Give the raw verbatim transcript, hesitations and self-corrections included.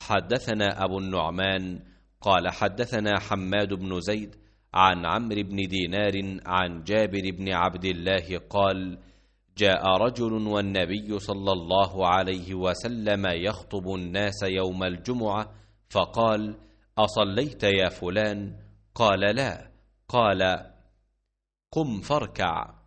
حدثنا أبو النعمان قال حدثنا حماد بن زيد عن عمرو بن دينار عن جابر بن عبد الله قال: جاء رجل والنبي صلى الله عليه وسلم يخطب الناس يوم الجمعة فقال: أصليت يا فلان؟ قال: لا. قال: قم فاركع.